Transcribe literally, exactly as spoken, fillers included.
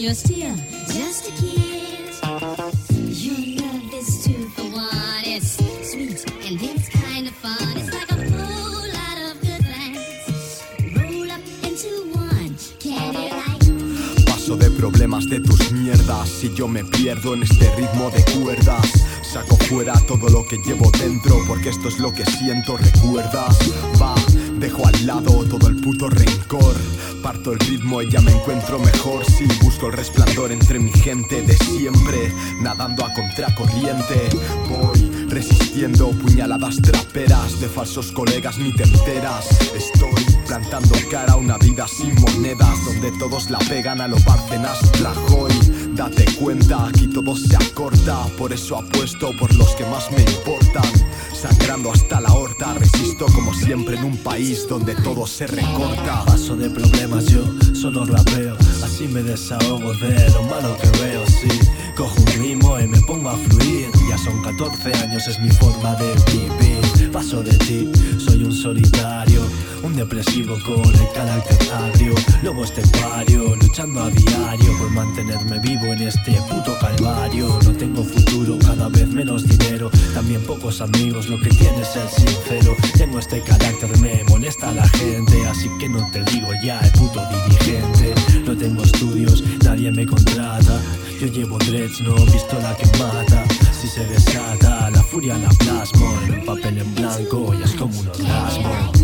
you're still just a kid. Your love is two for one. It's sweet and it's kind of fun. It's like a whole lot of good things roll up into one. Candy like. Paso de problemas de tus mierdas y yo me pierdo en este ritmo de cuerdas. Saco fuera todo lo que llevo dentro porque esto es lo que siento, ¿recuerdas? Va, dejo al lado todo el puto rencor. Parto el ritmo y ya me encuentro mejor. Sí, busco el resplandor entre mi gente de siempre, nadando a contracorriente. Voy resistiendo puñaladas traperas de falsos colegas, ni te enteras. Estoy plantando cara a una vida sin monedas, donde todos la pegan a lo Bárcenas Rajoy. Date cuenta, aquí todo se acorta, por eso apuesto por los que más me importan. Sangrando hasta la horta, resisto como siempre en un país donde todo se recorta. Paso de problemas, yo solo rapeo, así me desahogo de lo malo que veo. Sí, cojo un ritmo y me pongo a fluir. Ya son catorce años, es mi forma de vivir. Paso de ti, soy un solitario, un depresivo con el carácter agrio. Lobo estepario, luchando a diario por mantenerme vivo en este puto calvario. No tengo futuro, cada vez menos dinero, también pocos amigos, lo que tiene es ser sincero. Tengo este carácter, me molesta a la gente, así que no te digo ya el puto dirigente. No tengo estudios, nadie me contrata. Yo llevo dreads, no pistola que mata. Si se desata, la furia la plasmo en un papel en blanco y es como un orgasmo.